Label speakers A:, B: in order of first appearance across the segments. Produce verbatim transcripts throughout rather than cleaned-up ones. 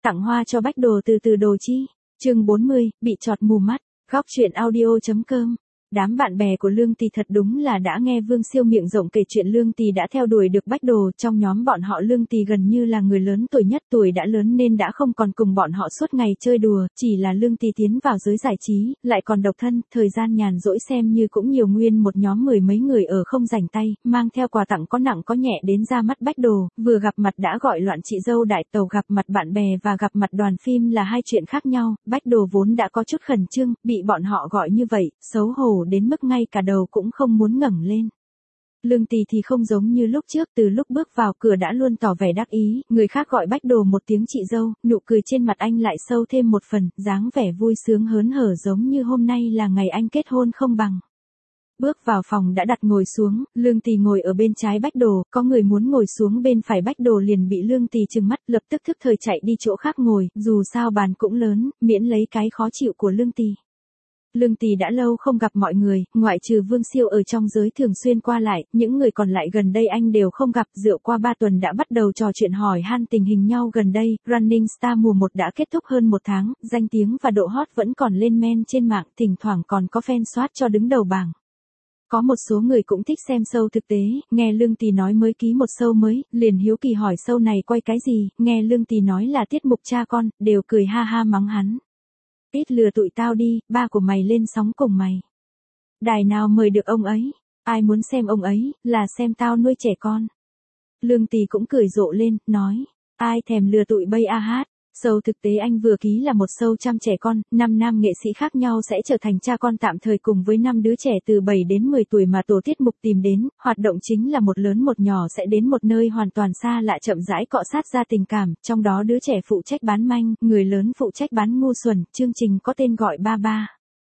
A: Tặng hoa cho Bách Đồ từ từ đồ chi. Chương bốn mươi, bị chọt mù mắt. Góc truyện audio.com. Đám bạn bè của Lương Tì thật đúng là đã nghe Vương Siêu miệng rộng kể chuyện Lương Tì đã theo đuổi được Bách Đồ. Trong nhóm bọn họ Lương Tì gần như là người lớn tuổi nhất, tuổi đã lớn nên đã không còn cùng bọn họ suốt ngày chơi đùa, chỉ là Lương Tì tiến vào giới giải trí, lại còn độc thân, thời gian nhàn rỗi xem như cũng nhiều, nguyên một nhóm mười mấy người ở không rảnh tay, mang theo quà tặng có nặng có nhẹ đến ra mắt Bách Đồ, vừa gặp mặt đã gọi loạn chị dâu đại tàu, gặp mặt bạn bè và gặp mặt đoàn phim là hai chuyện khác nhau. Bách Đồ vốn đã có chút khẩn trương, bị bọn họ gọi như vậy, xấu hổ đến mức ngay cả đầu cũng không muốn ngẩng lên. Lương Tì thì không giống như lúc trước, từ lúc bước vào cửa đã luôn tỏ vẻ đắc ý, người khác gọi Bách Đồ một tiếng chị dâu, nụ cười trên mặt anh lại sâu thêm một phần, dáng vẻ vui sướng hớn hở giống như hôm nay là ngày anh kết hôn không bằng. Bước vào phòng đã đặt ngồi xuống, Lương Tì ngồi ở bên trái Bách Đồ, có người muốn ngồi xuống bên phải Bách Đồ liền bị Lương Tì trừng mắt, lập tức thức thời chạy đi chỗ khác ngồi, dù sao bàn cũng lớn, miễn lấy cái khó chịu của Lương Tì. Lương Tì đã lâu không gặp mọi người, ngoại trừ Vương Siêu ở trong giới thường xuyên qua lại, những người còn lại gần đây anh đều không gặp. Rượu qua ba tuần đã bắt đầu trò chuyện hỏi han tình hình nhau gần đây. Running Star mùa một đã kết thúc hơn một tháng, danh tiếng và độ hot vẫn còn lên men trên mạng, thỉnh thoảng còn có fan soát cho đứng đầu bảng. Có một số người cũng thích xem show thực tế, nghe Lương Tì nói mới ký một show mới, liền hiếu kỳ hỏi show này quay cái gì, nghe Lương Tì nói là tiết mục cha con, đều cười ha ha mắng hắn. Ít lừa tụi tao đi, ba của mày lên sóng cùng mày. Đài nào mời được ông ấy, ai muốn xem ông ấy, là xem tao nuôi trẻ con. Lương Tì cũng cười rộ lên, nói, ai thèm lừa tụi bay a hát. Show thực tế anh vừa ký là một show chăm trẻ con, năm nam nghệ sĩ khác nhau sẽ trở thành cha con tạm thời cùng với năm đứa trẻ từ bảy đến mười tuổi mà tổ tiết mục tìm đến, hoạt động chính là một lớn một nhỏ sẽ đến một nơi hoàn toàn xa lạ chậm rãi cọ sát ra tình cảm, trong đó đứa trẻ phụ trách bán manh, người lớn phụ trách bán ngu xuẩn, chương trình có tên gọi Ba Ba.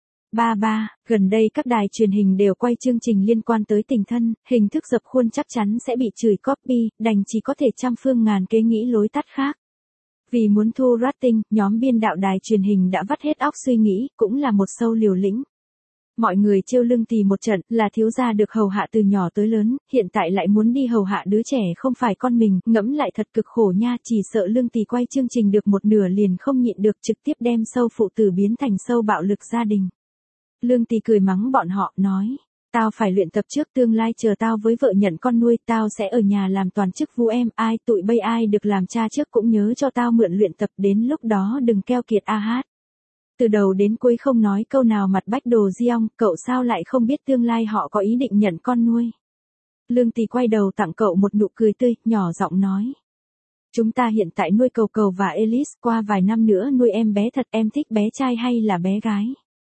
A: Ba Ba, gần đây các đài truyền hình đều quay chương trình liên quan tới tình thân, hình thức dập khuôn chắc chắn sẽ bị chửi copy, đành chỉ có thể trăm phương ngàn kế nghĩ lối tắt khác. Vì muốn thu rating, nhóm biên đạo đài truyền hình đã vắt hết óc suy nghĩ, cũng là một show liều lĩnh. Mọi người trêu Lương Tì một trận, là thiếu gia được hầu hạ từ nhỏ tới lớn, hiện tại lại muốn đi hầu hạ đứa trẻ không phải con mình, ngẫm lại thật cực khổ nha, chỉ sợ Lương Tì quay chương trình được một nửa liền không nhịn được, trực tiếp đem show phụ tử biến thành show bạo lực gia đình. Lương Tì cười mắng bọn họ, nói, tao phải luyện tập trước, tương lai chờ tao với vợ nhận con nuôi, tao sẽ ở nhà làm toàn chức vu em, ai tụi bây ai được làm cha trước cũng nhớ cho tao mượn luyện tập, đến lúc đó đừng keo kiệt a hát. Từ đầu đến cuối không nói câu nào mặt Bách Đồ Giong, cậu sao lại không biết tương lai họ có ý định nhận con nuôi. Lương Tì quay đầu tặng cậu một nụ cười tươi, nhỏ giọng nói. Chúng ta hiện tại nuôi Cầu Cầu và Elise, qua vài năm nữa nuôi em bé thật, em thích bé trai hay là bé gái.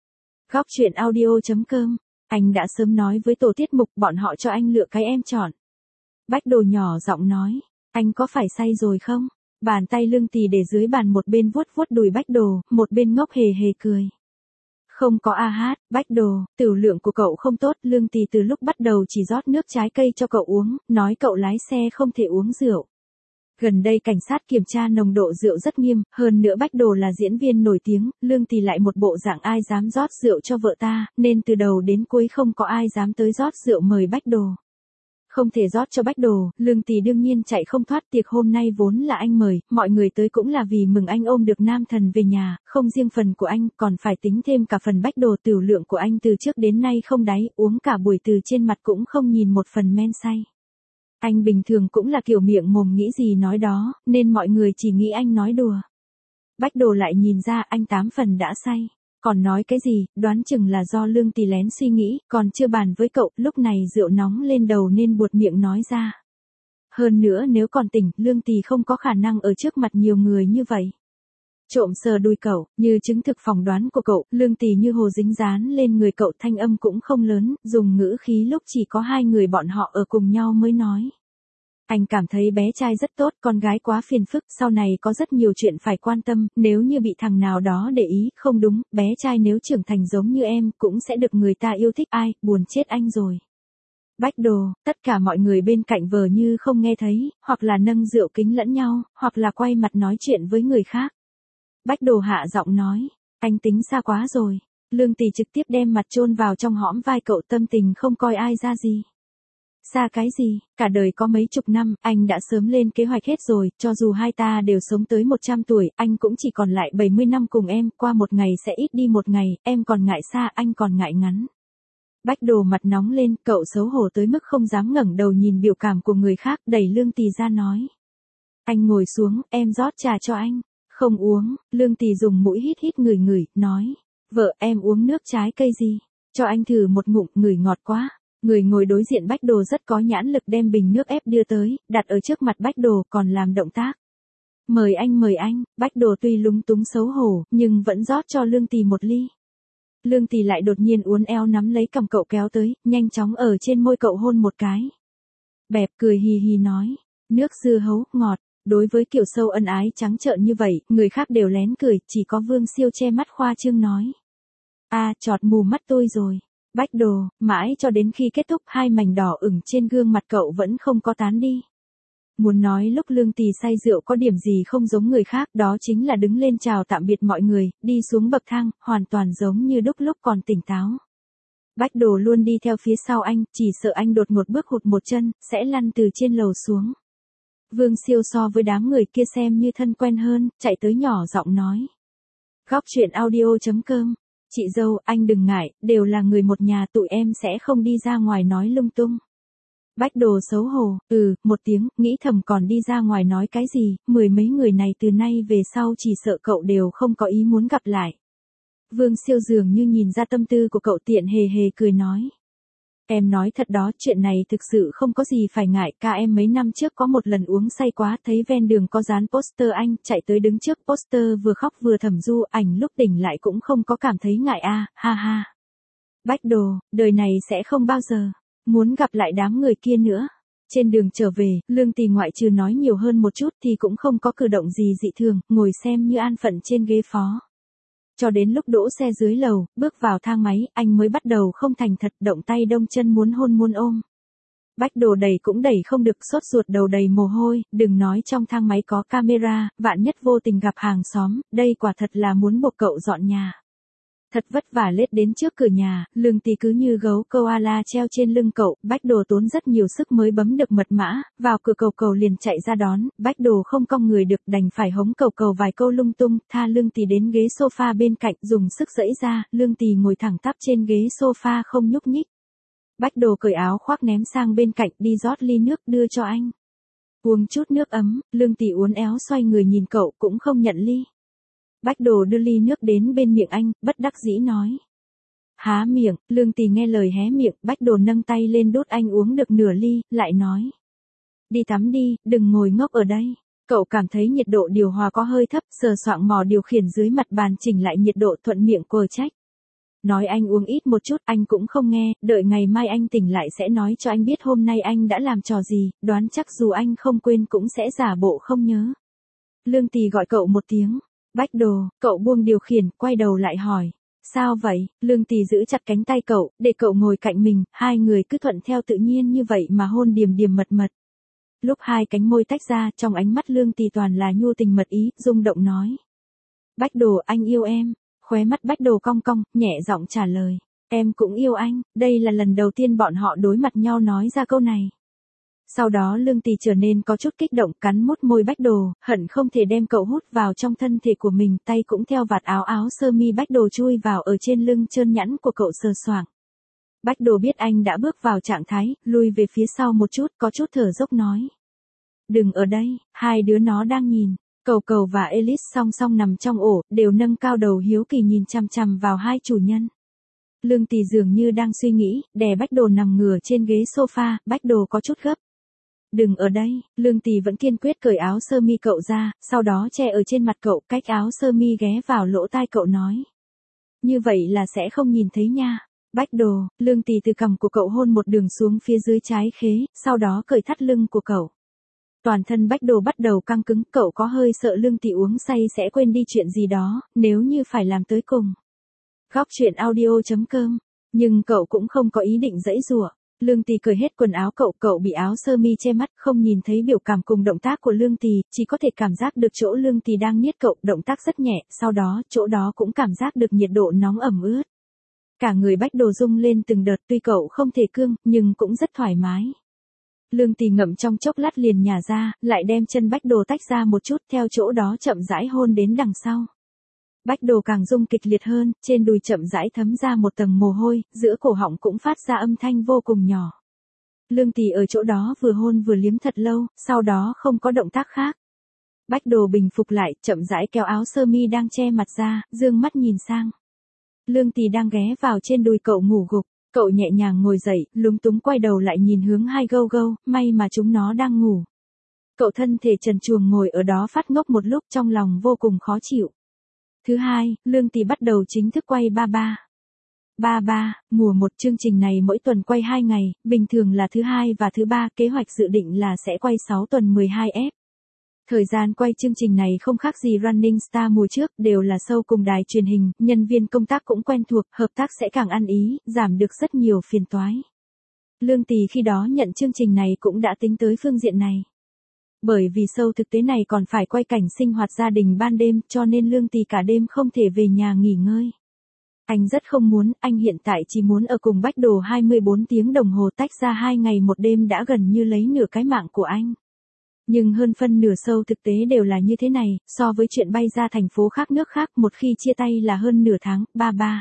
A: Góc truyện audio.com. Anh đã sớm nói với tổ tiết mục, bọn họ cho anh lựa cái em chọn. Bách Đồ nhỏ giọng nói, anh có phải say rồi không? Bàn tay Lương Tì để dưới bàn, một bên vuốt vuốt đùi Bách Đồ, một bên ngốc hề hề cười. Không có a hát, Bách Đồ, tửu lượng của cậu không tốt, Lương Tì từ lúc bắt đầu chỉ rót nước trái cây cho cậu uống, nói cậu lái xe không thể uống rượu. Gần đây cảnh sát kiểm tra nồng độ rượu rất nghiêm, hơn nữa Bách Đồ là diễn viên nổi tiếng, Lương Tì lại một bộ dạng ai dám rót rượu cho vợ ta, nên từ đầu đến cuối không có ai dám tới rót rượu mời Bách Đồ. Không thể rót cho Bách Đồ, Lương Tì đương nhiên chạy không thoát, tiệc hôm nay vốn là anh mời, mọi người tới cũng là vì mừng anh ôm được nam thần về nhà, không riêng phần của anh, còn phải tính thêm cả phần Bách Đồ. Tửu lượng của anh từ trước đến nay không đáy, uống cả buổi từ trên mặt cũng không nhìn một phần men say. Anh bình thường cũng là kiểu miệng mồm nghĩ gì nói đó, nên mọi người chỉ nghĩ anh nói đùa. Bách Đồ lại nhìn ra anh tám phần đã say. Còn nói cái gì, đoán chừng là do Lương Tì lén suy nghĩ, còn chưa bàn với cậu, lúc này rượu nóng lên đầu nên buột miệng nói ra. Hơn nữa nếu còn tỉnh, Lương Tì không có khả năng ở trước mặt nhiều người như vậy. Trộm sờ đuôi cậu, như chứng thực phỏng đoán của cậu, Lương Tì như hồ dính dán lên người cậu, thanh âm cũng không lớn, dùng ngữ khí lúc chỉ có hai người bọn họ ở cùng nhau mới nói. Anh cảm thấy bé trai rất tốt, con gái quá phiền phức, sau này có rất nhiều chuyện phải quan tâm, nếu như bị thằng nào đó để ý, không đúng, bé trai nếu trưởng thành giống như em, cũng sẽ được người ta yêu thích, ai, buồn chết anh rồi. Bách Đồ, tất cả mọi người bên cạnh vờ như không nghe thấy, hoặc là nâng rượu kính lẫn nhau, hoặc là quay mặt nói chuyện với người khác. Bách Đồ hạ giọng nói, anh tính xa quá rồi. Lương Tì trực tiếp đem mặt chôn vào trong hõm vai cậu, tâm tình không coi ai ra gì. Xa cái gì, cả đời có mấy chục năm, anh đã sớm lên kế hoạch hết rồi, cho dù hai ta đều sống tới một trăm tuổi, anh cũng chỉ còn lại bảy mươi năm cùng em, qua một ngày sẽ ít đi một ngày, em còn ngại xa, anh còn ngại ngắn. Bách Đồ mặt nóng lên, cậu xấu hổ tới mức không dám ngẩng đầu nhìn biểu cảm của người khác, đẩy Lương Tì ra nói. Anh ngồi xuống, em rót trà cho anh. Không uống, Lương Tì dùng mũi hít hít ngửi ngửi, nói. Vợ, em uống nước trái cây gì? Cho anh thử một ngụm, ngửi ngọt quá. Người ngồi đối diện Bách Đồ rất có nhãn lực đem bình nước ép đưa tới, đặt ở trước mặt Bách Đồ còn làm động tác. Mời anh mời anh, Bách Đồ tuy lúng túng xấu hổ, nhưng vẫn rót cho Lương Tì một ly. Lương Tì lại đột nhiên uốn éo nắm lấy cầm cậu kéo tới, nhanh chóng ở trên môi cậu hôn một cái. Bẹp cười hì hì nói, nước dưa hấu, ngọt. Đối với kiểu sâu ân ái trắng trợn như vậy, người khác đều lén cười, chỉ có Vương Siêu che mắt khoa trương nói. A, à, chọt mù mắt tôi rồi. Bách Đồ, mãi cho đến khi kết thúc hai mảnh đỏ ửng trên gương mặt cậu vẫn không có tán đi. Muốn nói lúc Lương Tì say rượu có điểm gì không giống người khác, đó chính là đứng lên chào tạm biệt mọi người, đi xuống bậc thang, hoàn toàn giống như đúc lúc còn tỉnh táo. Bách Đồ luôn đi theo phía sau anh, chỉ sợ anh đột ngột bước hụt một chân, sẽ lăn từ trên lầu xuống. Vương Siêu so với đám người kia xem như thân quen hơn, chạy tới nhỏ giọng nói. Góc chuyện audio chấm com. Chị dâu, anh đừng ngại, đều là người một nhà, tụi em sẽ không đi ra ngoài nói lung tung. Bách Đồ xấu hổ, ừ, một tiếng, nghĩ thầm còn đi ra ngoài nói cái gì, mười mấy người này từ nay về sau chỉ sợ cậu đều không có ý muốn gặp lại. Vương Siêu dường như nhìn ra tâm tư của cậu, tiện hề hề cười nói. Em nói thật đó, chuyện này thực sự không có gì phải ngại, ca em mấy năm trước có một lần uống say quá, thấy ven đường có dán poster anh, chạy tới đứng trước poster vừa khóc vừa thầm ru, ảnh lúc tỉnh lại cũng không có cảm thấy ngại a, à, ha ha. Bách Đồ, đời này sẽ không bao giờ muốn gặp lại đám người kia nữa. Trên đường trở về, Lương Tì ngoại trừ nói nhiều hơn một chút thì cũng không có cử động gì dị thường, ngồi xem như an phận trên ghế phó. Cho đến lúc đỗ xe dưới lầu, bước vào thang máy, anh mới bắt đầu không thành thật, động tay đông chân muốn hôn muốn ôm. Bách Đồ đẩy cũng đẩy không được, sốt ruột đầu đầy mồ hôi, đừng nói trong thang máy có camera, vạn nhất vô tình gặp hàng xóm, đây quả thật là muốn buộc cậu dọn nhà. Thật vất vả lết đến trước cửa nhà, Lương Tì cứ như gấu koala treo trên lưng cậu, Bách Đồ tốn rất nhiều sức mới bấm được mật mã, vào cửa cầu cầu liền chạy ra đón, Bách Đồ không cong người được, đành phải hống cầu cầu vài câu lung tung, tha Lương Tì đến ghế sofa bên cạnh, dùng sức giãy ra, Lương Tì ngồi thẳng tắp trên ghế sofa không nhúc nhích. Bách Đồ cởi áo khoác ném sang bên cạnh, đi rót ly nước đưa cho anh. Uống chút nước ấm, Lương Tì uốn éo xoay người nhìn cậu, cũng không nhận ly. Bách Đồ đưa ly nước đến bên miệng anh, bất đắc dĩ nói. Há miệng, Lương Tì nghe lời hé miệng, Bách Đồ nâng tay lên đút anh uống được nửa ly, lại nói. Đi tắm đi, đừng ngồi ngốc ở đây. Cậu cảm thấy nhiệt độ điều hòa có hơi thấp, sờ soạng mò điều khiển dưới mặt bàn chỉnh lại nhiệt độ, thuận miệng quờ trách. Nói anh uống ít một chút, anh cũng không nghe, đợi ngày mai anh tỉnh lại sẽ nói cho anh biết hôm nay anh đã làm trò gì, đoán chắc dù anh không quên cũng sẽ giả bộ không nhớ. Lương Tì gọi cậu một tiếng. Bách Đồ, cậu buông điều khiển, quay đầu lại hỏi. Sao vậy? Lương Tì giữ chặt cánh tay cậu, để cậu ngồi cạnh mình, hai người cứ thuận theo tự nhiên như vậy mà hôn điềm điềm mật mật. Lúc hai cánh môi tách ra, trong ánh mắt Lương Tì toàn là nhu tình mật ý, rung động nói. Bách Đồ, anh yêu em. Khóe mắt Bách Đồ cong cong, nhẹ giọng trả lời. Em cũng yêu anh, đây là lần đầu tiên bọn họ đối mặt nhau nói ra câu này. Sau đó Lương Tì trở nên có chút kích động, cắn mút môi Bách Đồ, hận không thể đem cậu hút vào trong thân thể của mình, tay cũng theo vạt áo áo sơ mi Bách Đồ chui vào ở trên lưng trơn nhẵn của cậu sờ soạng. Bách Đồ biết anh đã bước vào trạng thái, lùi về phía sau một chút, có chút thở dốc nói. Đừng ở đây, hai đứa nó đang nhìn. Cầu Cầu và Ellis song song nằm trong ổ, đều nâng cao đầu hiếu kỳ nhìn chằm chằm vào hai chủ nhân. Lương Tì dường như đang suy nghĩ, đè Bách Đồ nằm ngửa trên ghế sofa, Bách Đồ có chút gấp. Đừng ở đây, Lương Tì vẫn kiên quyết cởi áo sơ mi cậu ra, sau đó che ở trên mặt cậu, cách áo sơ mi ghé vào lỗ tai cậu nói. Như vậy là sẽ không nhìn thấy nha. Bách Đồ, Lương Tì từ cằm của cậu hôn một đường xuống phía dưới trái khế, sau đó cởi thắt lưng của cậu. Toàn thân Bách Đồ bắt đầu căng cứng, cậu có hơi sợ Lương Tì uống say sẽ quên đi chuyện gì đó, nếu như phải làm tới cùng. Góc chuyện audio chấm com, nhưng cậu cũng không có ý định giãy giụa. Lương Tì cởi hết quần áo cậu, cậu bị áo sơ mi che mắt, không nhìn thấy biểu cảm cùng động tác của Lương Tì, chỉ có thể cảm giác được chỗ Lương Tì đang niết cậu, động tác rất nhẹ, sau đó, chỗ đó cũng cảm giác được nhiệt độ nóng ẩm ướt. Cả người Bách Đồ rung lên từng đợt, tuy cậu không thể cương, nhưng cũng rất thoải mái. Lương Tỳ ngậm trong chốc lát liền nhả ra, lại đem chân Bách Đồ tách ra một chút, theo chỗ đó chậm rãi hôn đến đằng sau. Bách Đồ càng rung kịch liệt hơn, trên đùi chậm rãi thấm ra một tầng mồ hôi, giữa cổ họng cũng phát ra âm thanh vô cùng nhỏ. Lương Tỳ ở chỗ đó vừa hôn vừa liếm thật lâu, sau đó không có động tác khác. Bách Đồ bình phục lại, chậm rãi kéo áo sơ mi đang che mặt ra, dương mắt nhìn sang. Lương Tỳ đang ghé vào trên đùi cậu ngủ gục, cậu nhẹ nhàng ngồi dậy, lúng túng quay đầu lại nhìn hướng hai gâu gâu, may mà chúng nó đang ngủ. Cậu thân thể trần truồng ngồi ở đó phát ngốc một lúc, trong lòng vô cùng khó chịu. Thứ hai, Lương Tỳ bắt đầu chính thức quay ba ba. ba ba, mùa một chương trình này mỗi tuần quay hai ngày, bình thường là thứ hai và thứ ba, kế hoạch dự định là sẽ quay sáu tuần mười hai ép. Thời gian quay chương trình này không khác gì Running Star mùa trước, đều là show cùng đài truyền hình, nhân viên công tác cũng quen thuộc, hợp tác sẽ càng ăn ý, giảm được rất nhiều phiền toái. Lương Tỳ khi đó nhận chương trình này cũng đã tính tới phương diện này. Bởi vì show thực tế này còn phải quay cảnh sinh hoạt gia đình ban đêm, cho nên Lương Tỳ cả đêm không thể về nhà nghỉ ngơi. Anh rất không muốn, anh hiện tại chỉ muốn ở cùng Bách Đồ hai mươi bốn tiếng đồng hồ, tách ra hai ngày một đêm đã gần như lấy nửa cái mạng của anh. Nhưng hơn phân nửa show thực tế đều là như thế này, so với chuyện bay ra thành phố khác nước khác một khi chia tay là hơn nửa tháng, ba ba.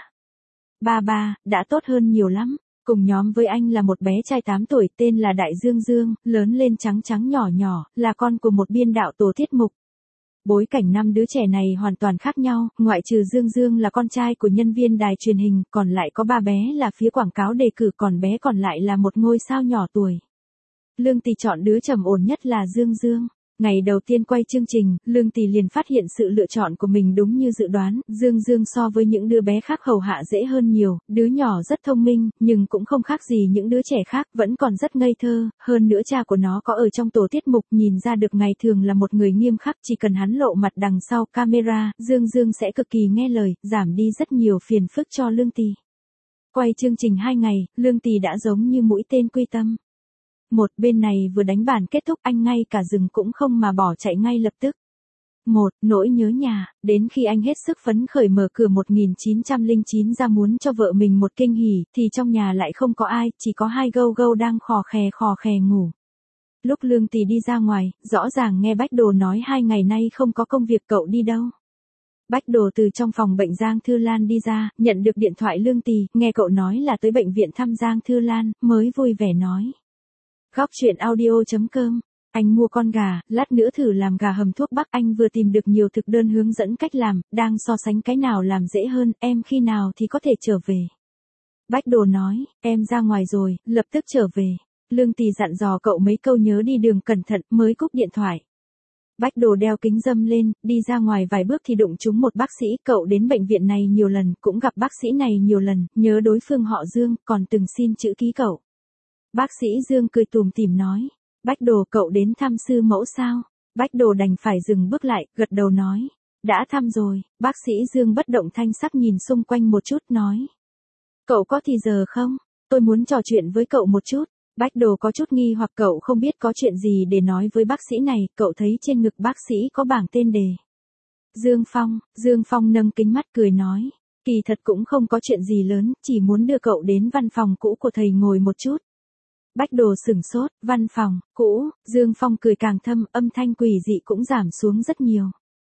A: ba ba, đã tốt hơn nhiều lắm. Cùng nhóm với anh là một bé trai tám tuổi tên là Đại Dương Dương, lớn lên trắng trắng nhỏ nhỏ, là con của một biên đạo tổ tiết mục. Bối cảnh năm đứa trẻ này hoàn toàn khác nhau, ngoại trừ Dương Dương là con trai của nhân viên đài truyền hình, còn lại có ba bé là phía quảng cáo đề cử, còn bé còn lại là một ngôi sao nhỏ tuổi. Lương Tỳ chọn đứa trầm ổn nhất là Dương Dương. Ngày đầu tiên quay chương trình, Lương Tỳ liền phát hiện sự lựa chọn của mình đúng như dự đoán, Dương Dương so với những đứa bé khác hầu hạ dễ hơn nhiều, đứa nhỏ rất thông minh, nhưng cũng không khác gì những đứa trẻ khác, vẫn còn rất ngây thơ, hơn nữa cha của nó có ở trong tổ tiết mục, nhìn ra được ngày thường là một người nghiêm khắc, chỉ cần hắn lộ mặt đằng sau camera, Dương Dương sẽ cực kỳ nghe lời, giảm đi rất nhiều phiền phức cho Lương Tỳ. Quay chương trình hai ngày, Lương Tỳ đã giống như mũi tên quy tâm. Một bên này vừa đánh bàn kết thúc, anh ngay cả rừng cũng không mà bỏ chạy ngay lập tức. Một, nỗi nhớ nhà, đến khi anh hết sức phấn khởi mở cửa một nghìn chín trăm lẻ chín ra muốn cho vợ mình một kinh hỉ, thì trong nhà lại không có ai, chỉ có hai gâu gâu đang khò khè khò khè ngủ. Lúc Lương Tỳ đi ra ngoài, rõ ràng nghe Bách Đồ nói hai ngày nay không có công việc, cậu đi đâu. Bách Đồ từ trong phòng bệnh Giang Thư Lan đi ra, nhận được điện thoại Lương Tỳ, nghe cậu nói là tới bệnh viện thăm Giang Thư Lan, mới vui vẻ nói. Góc truyện audio chấm com, anh mua con gà, lát nữa thử làm gà hầm thuốc bắc, anh vừa tìm được nhiều thực đơn hướng dẫn cách làm, đang so sánh cái nào làm dễ hơn, em khi nào thì có thể trở về. Bách Đồ nói, em ra ngoài rồi, lập tức trở về. Lương Tỳ dặn dò cậu mấy câu nhớ đi đường cẩn thận, mới cúp điện thoại. Bách Đồ đeo kính râm lên, đi ra ngoài vài bước thì đụng trúng một bác sĩ, cậu đến bệnh viện này nhiều lần, cũng gặp bác sĩ này nhiều lần, nhớ đối phương họ Dương, còn từng xin chữ ký cậu. Bác sĩ Dương cười tủm tỉm nói, Bách Đồ cậu đến thăm sư mẫu sao? Bách Đồ đành phải dừng bước lại, gật đầu nói, đã thăm rồi. Bác sĩ Dương bất động thanh sắc nhìn xung quanh một chút nói, cậu có thì giờ không? Tôi muốn trò chuyện với cậu một chút. Bách Đồ có chút nghi hoặc, cậu không biết có chuyện gì để nói với bác sĩ này, cậu thấy trên ngực bác sĩ có bảng tên đề. Dương Phong, Dương Phong nâng kính mắt cười nói, kỳ thật cũng không có chuyện gì lớn, chỉ muốn đưa cậu đến văn phòng cũ của thầy ngồi một chút. Bách Đồ sửng sốt, văn phòng, cũ, Dương Phong cười càng thâm, âm thanh quỷ dị cũng giảm xuống rất nhiều.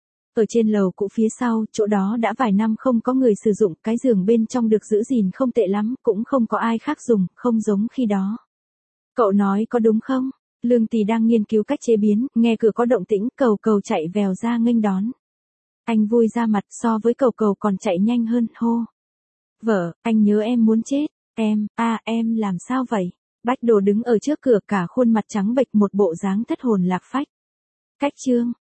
A: Ở trên lầu cũ phía sau, chỗ đó đã vài năm không có người sử dụng, cái giường bên trong được giữ gìn không tệ lắm, cũng không có ai khác dùng, không giống khi đó. Cậu nói có đúng không? Lương Tỳ đang nghiên cứu cách chế biến, nghe cửa có động tĩnh, Cầu Cầu chạy vèo ra nghênh đón. Anh vui ra mặt, so với Cầu Cầu còn chạy nhanh hơn, hô. Vợ, anh nhớ em muốn chết. Em, a à, em làm sao vậy? Bách Đồ đứng ở trước cửa, cả khuôn mặt trắng bệch, một bộ dáng thất hồn lạc phách. Cách chương,